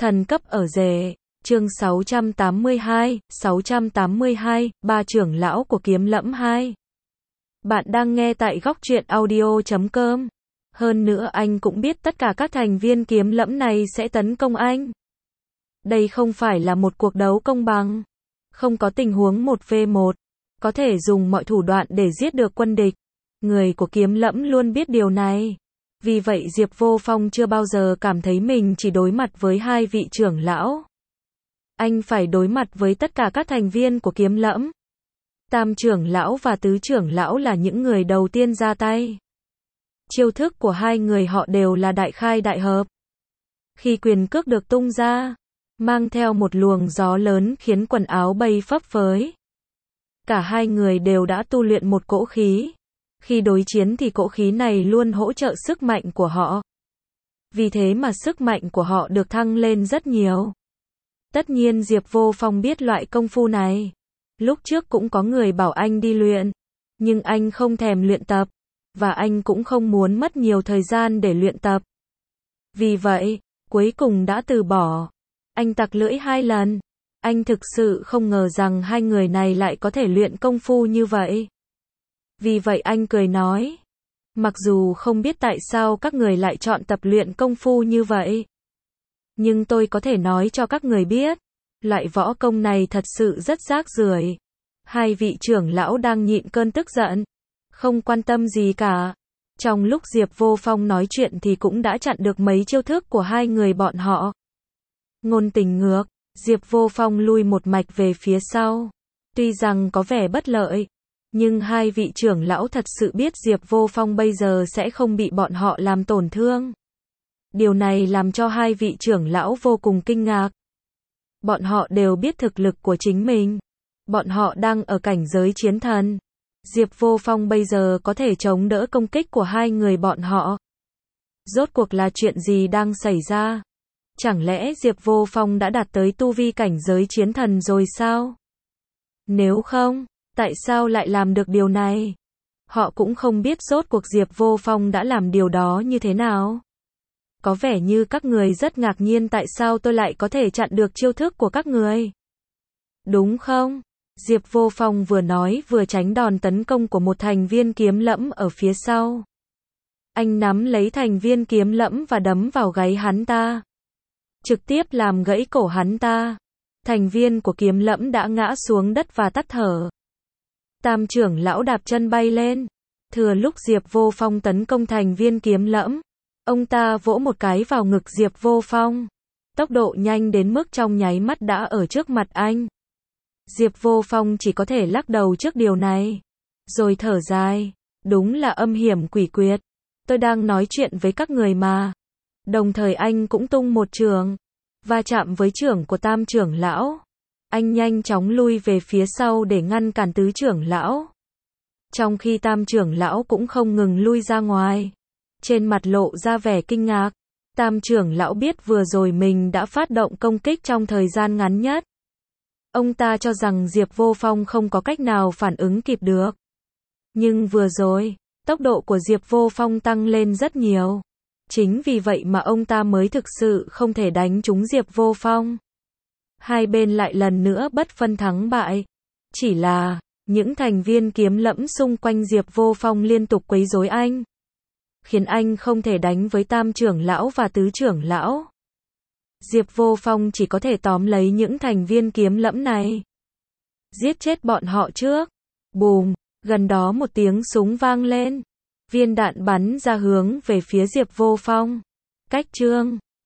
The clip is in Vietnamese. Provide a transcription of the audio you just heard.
Thần cấp ở rể, chương 682, ba trưởng lão của Kiếm Lẫm 2. Bạn đang nghe tại góc truyện audio.com. Hơn nữa anh cũng biết tất cả các thành viên Kiếm Lẫm này sẽ tấn công anh. Đây không phải là một cuộc đấu công bằng. Không có tình huống 1v1. Có thể dùng mọi thủ đoạn để giết được quân địch. Người của Kiếm Lẫm luôn biết điều này. Vì vậy Diệp Vô Phong chưa bao giờ cảm thấy mình chỉ đối mặt với hai vị trưởng lão. Anh phải đối mặt với tất cả các thành viên của Kiếm Lẫm. Tam trưởng lão và tứ trưởng lão là những người đầu tiên ra tay. Chiêu thức của hai người họ đều là đại khai đại hợp. Khi quyền cước được tung ra, mang theo một luồng gió lớn khiến quần áo bay phấp phới. Cả hai người đều đã tu luyện một cỗ khí. Khi đối chiến thì cỗ khí này luôn hỗ trợ sức mạnh của họ. Vì thế mà sức mạnh của họ được thăng lên rất nhiều. Tất nhiên Diệp Vô Phong biết loại công phu này. Lúc trước cũng có người bảo anh đi luyện. Nhưng anh không thèm luyện tập. Và anh cũng không muốn mất nhiều thời gian để luyện tập. Vì vậy, cuối cùng đã từ bỏ. Anh tặc lưỡi 2 lần. Anh thực sự không ngờ rằng hai người này lại có thể luyện công phu như vậy. Vì vậy anh cười nói. Mặc dù không biết tại sao các người lại chọn tập luyện công phu như vậy. Nhưng tôi có thể nói cho các người biết. Loại võ công này thật sự rất rác rưởi. Hai vị trưởng lão đang nhịn cơn tức giận. Không quan tâm gì cả. Trong lúc Diệp Vô Phong nói chuyện thì cũng đã chặn được mấy chiêu thức của hai người bọn họ. Ngôn tình ngược, Diệp Vô Phong lui một mạch về phía sau. Tuy rằng có vẻ bất lợi. Nhưng hai vị trưởng lão thật sự biết Diệp Vô Phong bây giờ sẽ không bị bọn họ làm tổn thương. Điều này làm cho hai vị trưởng lão vô cùng kinh ngạc. Bọn họ đều biết thực lực của chính mình. Bọn họ đang ở cảnh giới chiến thần. Diệp Vô Phong bây giờ có thể chống đỡ công kích của hai người bọn họ. Rốt cuộc là chuyện gì đang xảy ra? Chẳng lẽ Diệp Vô Phong đã đạt tới tu vi cảnh giới chiến thần rồi sao? Nếu không, tại sao lại làm được điều này? Họ cũng không biết rốt cuộc Diệp Vô Phong đã làm điều đó như thế nào. Có vẻ như các người rất ngạc nhiên tại sao tôi lại có thể chặn được chiêu thức của các người. Đúng không? Diệp Vô Phong vừa nói vừa tránh đòn tấn công của một thành viên Kiếm Lẫm ở phía sau. Anh nắm lấy thành viên Kiếm Lẫm và đấm vào gáy hắn ta. Trực tiếp làm gãy cổ hắn ta. Thành viên của Kiếm Lẫm đã ngã xuống đất và tắt thở. Tam trưởng lão đạp chân bay lên. Thừa lúc Diệp Vô Phong tấn công thành viên Kiếm Lẫm, ông ta vỗ một cái vào ngực Diệp Vô Phong. Tốc độ nhanh đến mức trong nháy mắt đã ở trước mặt anh. Diệp Vô Phong chỉ có thể lắc đầu trước điều này. Rồi thở dài. Đúng là âm hiểm quỷ quyệt. Tôi đang nói chuyện với các người mà. Đồng thời anh cũng tung một trường. Va chạm với trưởng của tam trưởng lão. Anh nhanh chóng lui về phía sau để ngăn cản tứ trưởng lão. Trong khi tam trưởng lão cũng không ngừng lui ra ngoài. Trên mặt lộ ra vẻ kinh ngạc. Tam trưởng lão biết vừa rồi mình đã phát động công kích trong thời gian ngắn nhất. Ông ta cho rằng Diệp Vô Phong không có cách nào phản ứng kịp được. Nhưng vừa rồi, tốc độ của Diệp Vô Phong tăng lên rất nhiều. Chính vì vậy mà ông ta mới thực sự không thể đánh trúng Diệp Vô Phong. Hai bên lại lần nữa bất phân thắng bại. Chỉ là, những thành viên Kiếm Lẫm xung quanh Diệp Vô Phong liên tục quấy rối anh. Khiến anh không thể đánh với tam trưởng lão và tứ trưởng lão. Diệp Vô Phong chỉ có thể tóm lấy những thành viên Kiếm Lẫm này. Giết chết bọn họ trước. Bùm, gần đó một tiếng súng vang lên. Viên đạn bắn ra hướng về phía Diệp Vô Phong. Cách chương